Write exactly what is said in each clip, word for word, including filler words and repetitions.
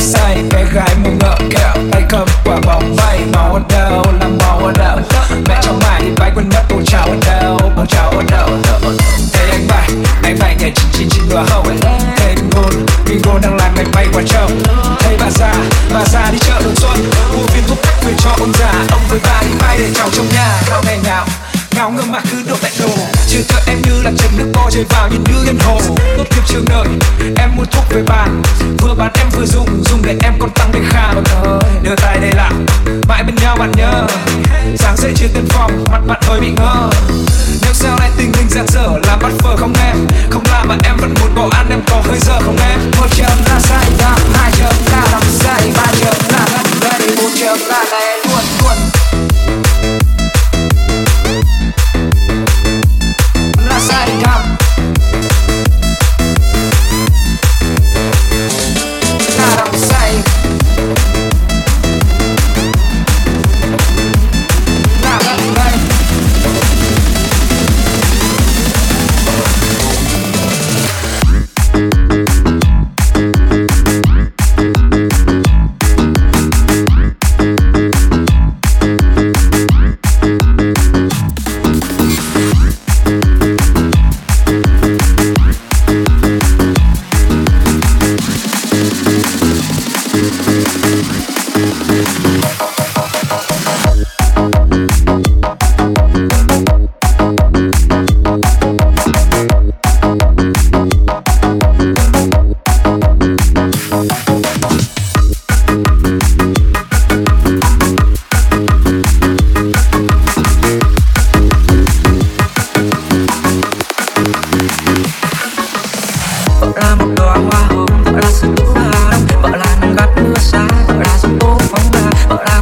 say, bé gái muốn ngợ kẹo, tay cầm quả bóng bay. Máu ở đâu, làm máu ở đâu? Mẹ trong mày thì bay quên mất bầu cháo ở đâu, bầu cháo ở đâu? Thấy anh bay, anh bay nhảy chín chín chín bờ hậu ấy. Thấy ngôn, bingo đang làm anh bay qua châu. Thấy bà già, bà già đi chợ đầu xuân, mua viên thuốc bắc về cho ông già. Ông với bà đi bay để cháu trong nhà. Nào ngày nào ngáo ngơ mà cứ đổ tại đồ, chưa thợ em như là chừng nước co chảy vào như như yên hồ. Tốt nghiệp trường đời em mua thuốc về bàn, vừa bán em vừa dùng dùng để em còn tăng để khám. Đưa tay đây làm mãi bên nhau bạn nhớ, sáng dậy chưa tiền phòng mặt bạn hơi bị ngơ. Nếu sau này tình hình giang dở làm bắt phở không em, không làm mà em vẫn muốn bỏ ăn em có hơi giờ không em. Một chấm là sai đam, hai chấm là làm sai, ba chấm là ngắt gây, bốn chấm là lẻ luôn luôn. Là sai đam, là làm sai. Vợ là một đóa hoa hồng, vợ là nắng gắt mưa xa, vợ là giông tố phóng ba, vợ là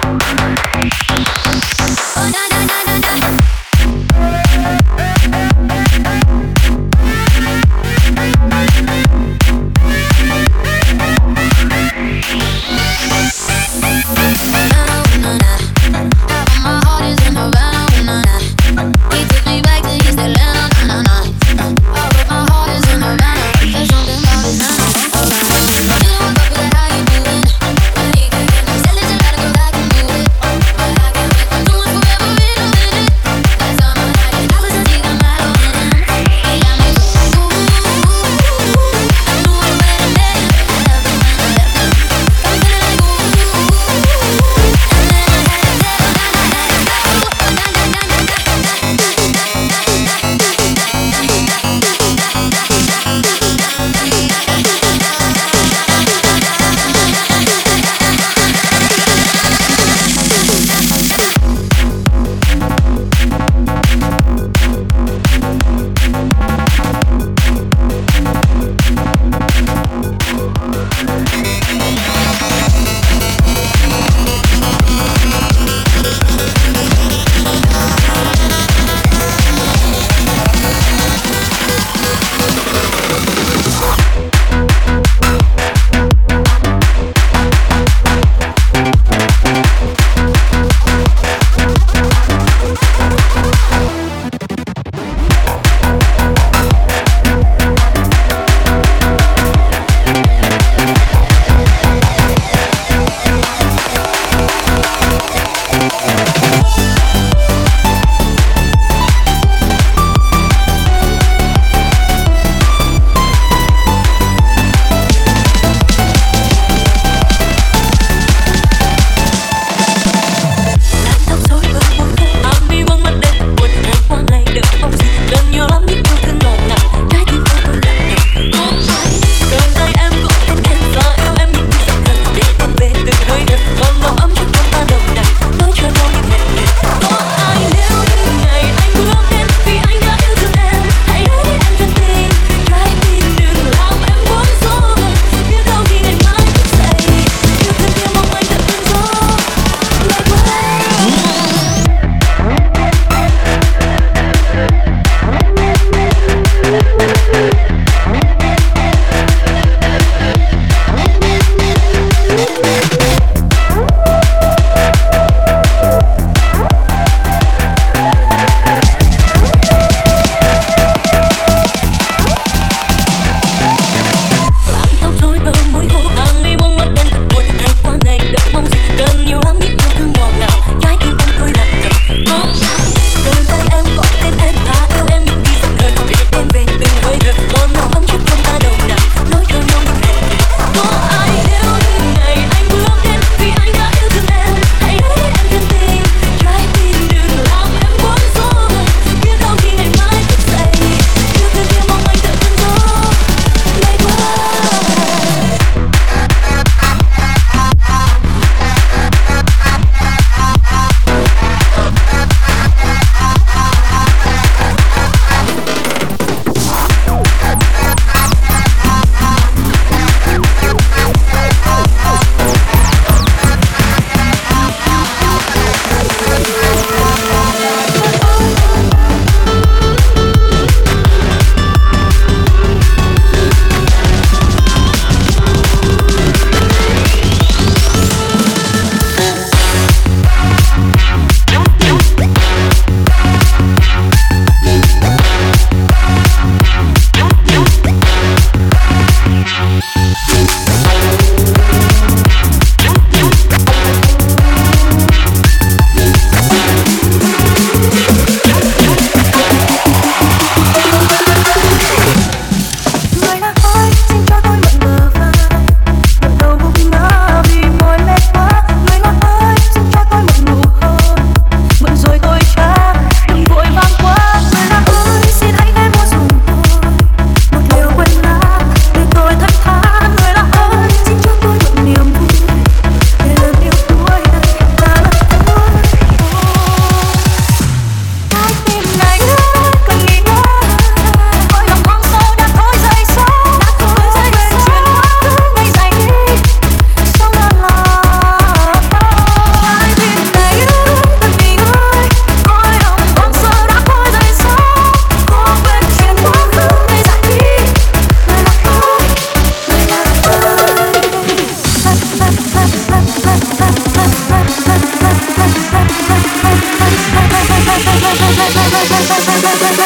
Tell it you gotta go back and do it.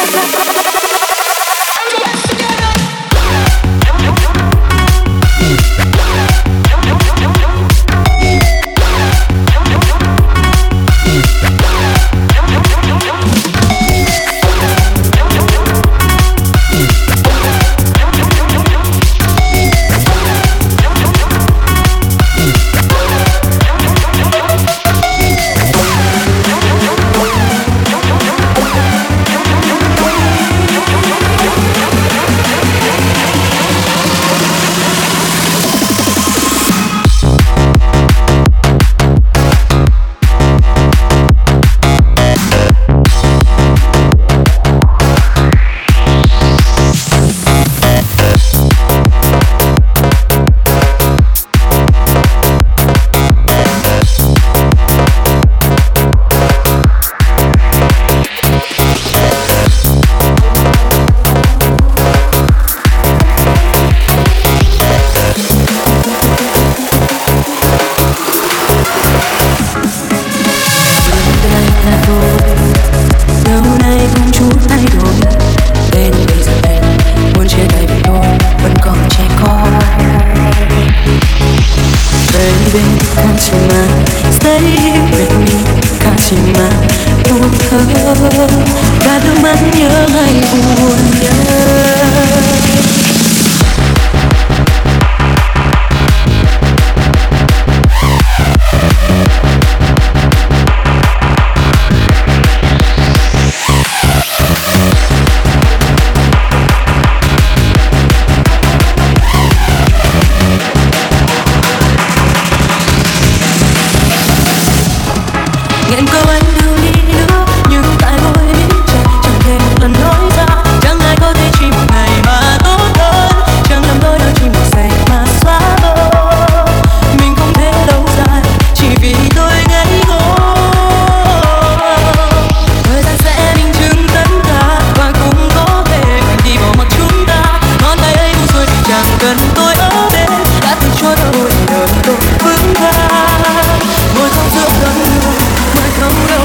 Không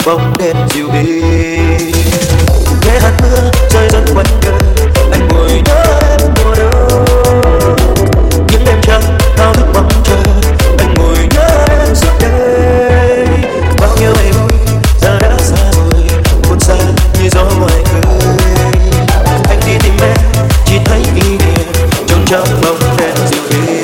bóng đêm dịu đi. Nghe hạt mưa rơi rất quanh cơ, anh ngồi nhớ em mùa đông. Những đêm trăng thao thức bóng chờ, anh ngồi nhớ em suốt đời. Bao nhiêu ngày vui giờ đã xa rồi, buồn xa như gió ngoài khơi. Anh đi tìm em chỉ thấy kỷ niệm trong trong bóng đêm dịu đi.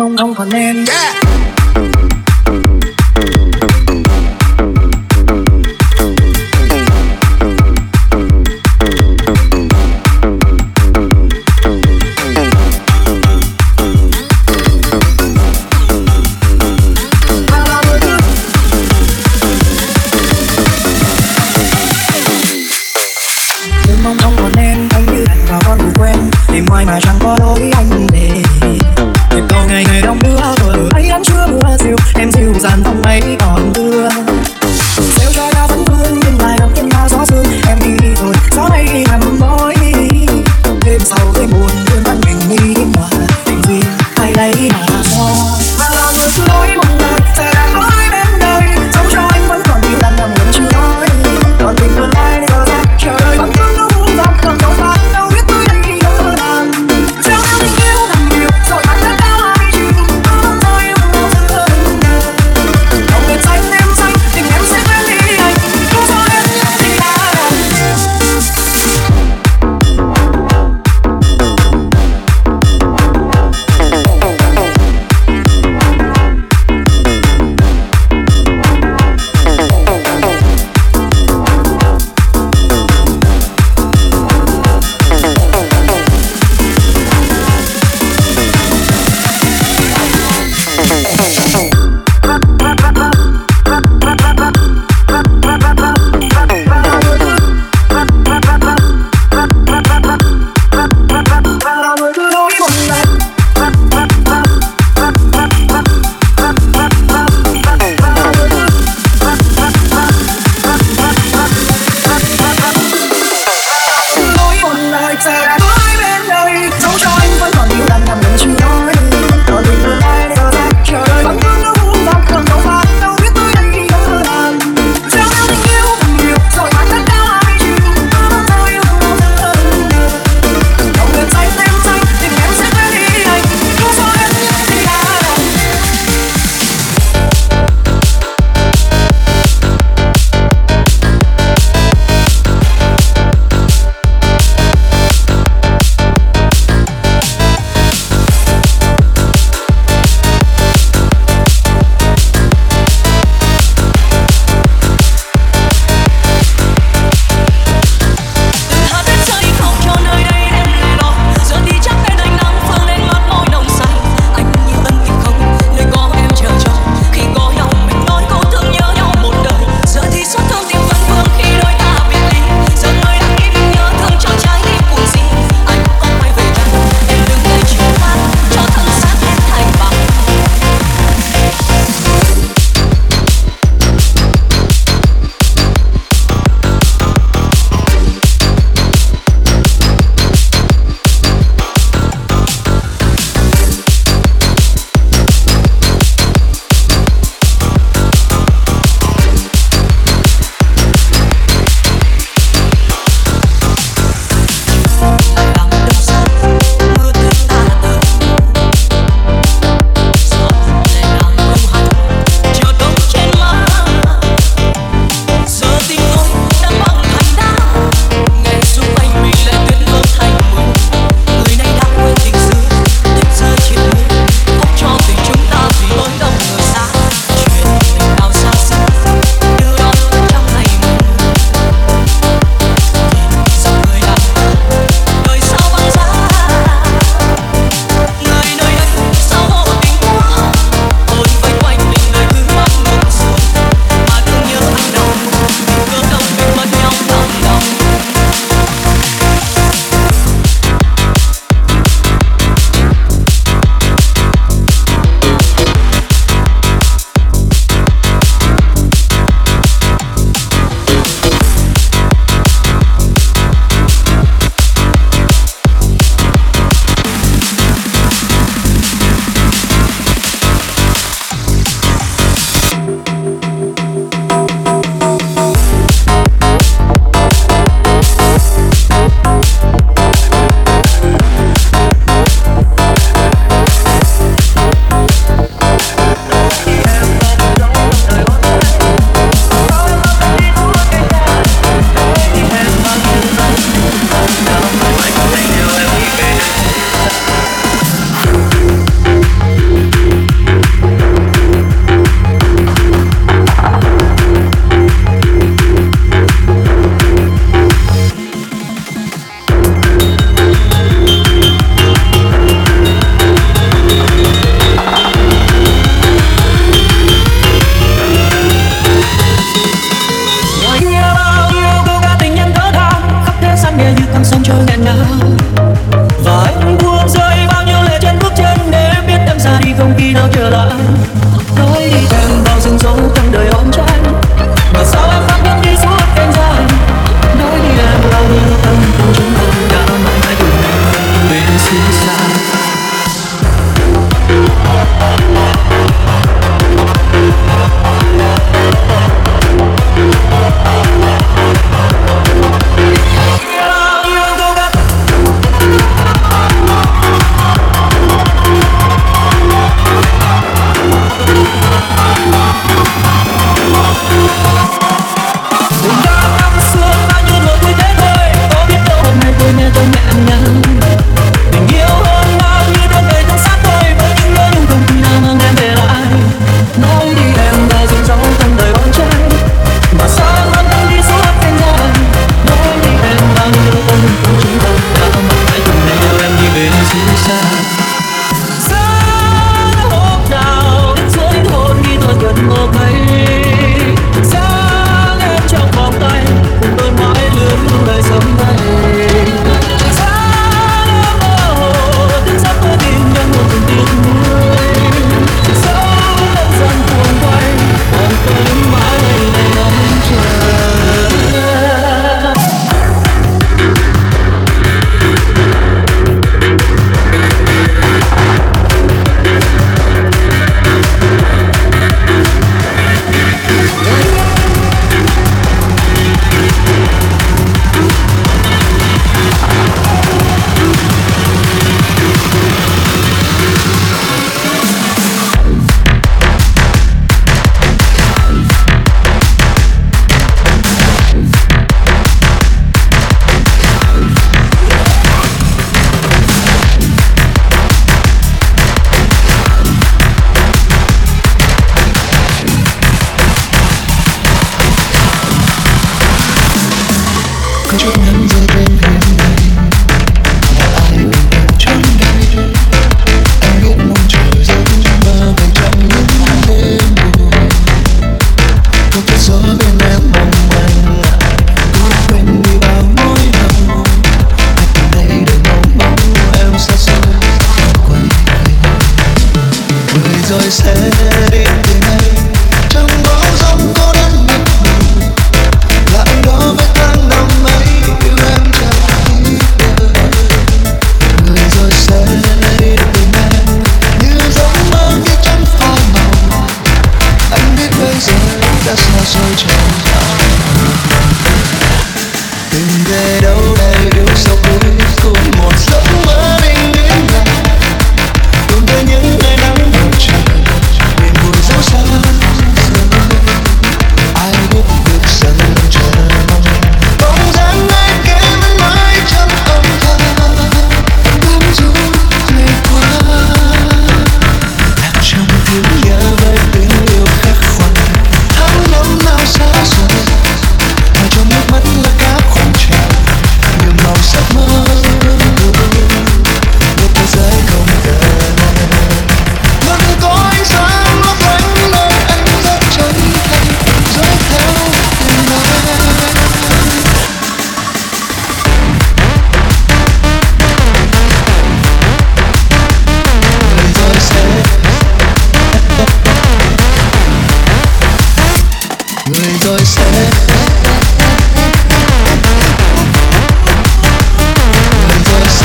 mong không còn em. Yeah. Mong không còn em, anh như anh vào con ngủ quen. Đêm mai mà chẳng có lối anh về. Nhịp cầu ngày ngày đông đưa vờ ấy ăn chưa mưa dịu. Em dịu dàng không ấy còn đưa. Rêu cho ta vẫn vương nhưng lại đọc trên bao gió sương. Em đi rồi, gió này nằm mối. Đêm sau đêm buồn thương thân mình đi đêm hòa. Tình duyên ai lấy mà cho. Và là người cứ lối một đời sẽ đã nói đến đời. Dẫu cho anh vẫn còn nhiều lần nằm gần chưa nói. Còn tình tương lai đi giờ ra chờ đợi vẫn cứ. Còn không phải đâu biết tôi đây đâu làm. Sao em lối đi em vào rừng râu trong đời ôm tranh, mà sao em vẫn bước đi suốt cánh dài. Lối đi em là như tâm cùng chúng tôi đã mãi mãi cùng về xứ xa.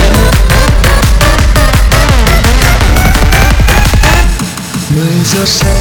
Người giờ sẽ